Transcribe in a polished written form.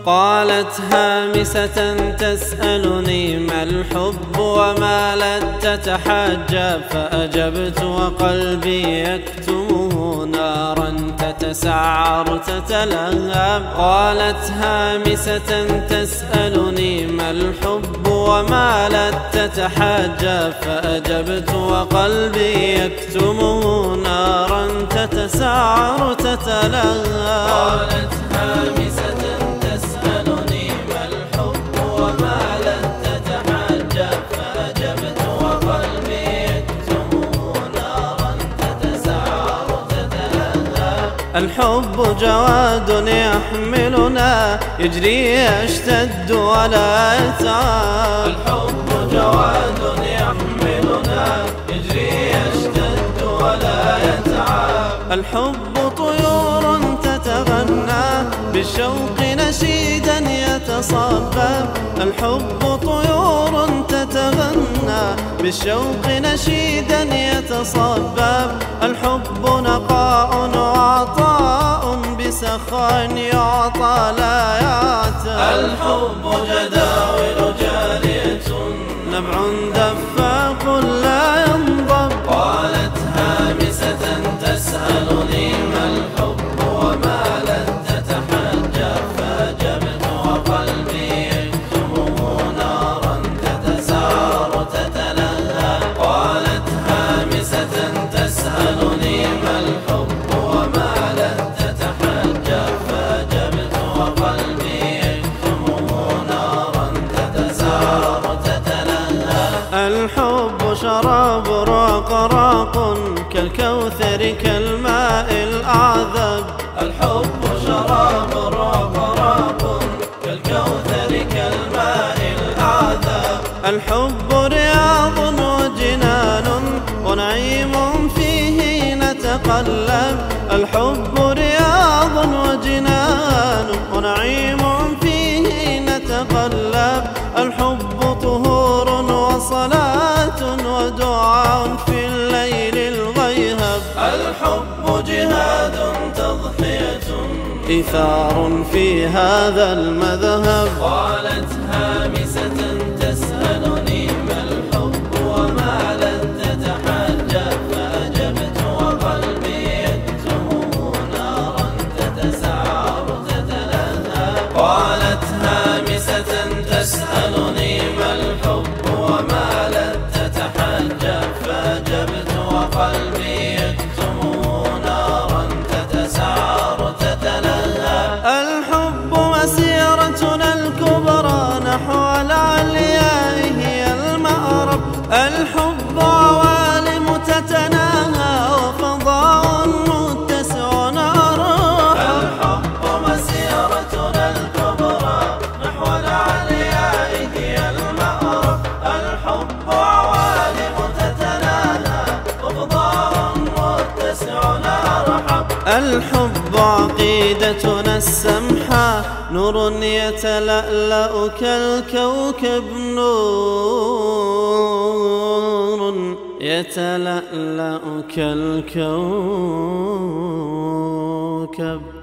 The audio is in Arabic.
قالت هامسة تسألني ما الحب ومالت تتحجب، فأجبت وقلبي يكتمه نارا تتسعر تتلهب. قالت هامسة تسألني ما الحب ومالت تتحجب، فأجبت وقلبي يكتمه نارا تتسعر تتلهب. قالت هامسة تسألني ما الحب ومالت تتحجب، فأجبت وقلبي يكتمه نارا تتسعر تتلهب. الحب جواد يحملنا يجري يشتد ولا يتعب. الحب جواد يحملنا يجري يشتد ولا يتعب. الحب طيور تتغنى بالشوق نشيدا يتصبب. الحب طيور تتغنى بالشوق نشيدا يتصبب. الحب نقاء وعطاء بسخاء يعطى لا يعتب. الحب جداول جارية نبع دفاق لا ينضب. قالت هامسة تسألني ما الحب ومالت تتحجب، فأجبت وقلبي يكتمه نارا تتسعر تتلهب. قالت هامسة تسألني ما الحب ومالت تتحجب، فأجبت وقلبي يكتمه نارا تتسعر تتلهب. الحب شراب راق كالكوثر كالماء الأعذب. الحب شراب راق كالكوثر كالماء الأعذب. الحب رياض وجنان ونعيم فيه نتقلب. الحب رياض وجنان ونعيم فيه نتقلب. الحب طهور وصلاة ودعاء في الليل الغيهب. الحب جهاد تضحية إيثار في هذا المذهب. قالت هامسة تسألني ما الحب ومالت تتحجب، فأجبت وقلبي يكتمه نارا تتسعر تتلهب. قالت هامسة تسألني ما الحب ومالت تتحجب، فأجبت وقلبي يكتمه نارا تتسعر تتلهب. الحب مسيرتنا الكبرى نحو العلياء هي المأرب. الحب عوالم تتناهى وفضاء متسع أرهب. الحب مسيرتنا الكبرى نحو العلياء هي المأرب. الحب عوالم تتناهى وفضاء متسع أرحب. الحب عقيدتنا السمحة نور يتلألأ كالكوكب. نور يتلألأ كالكوكب.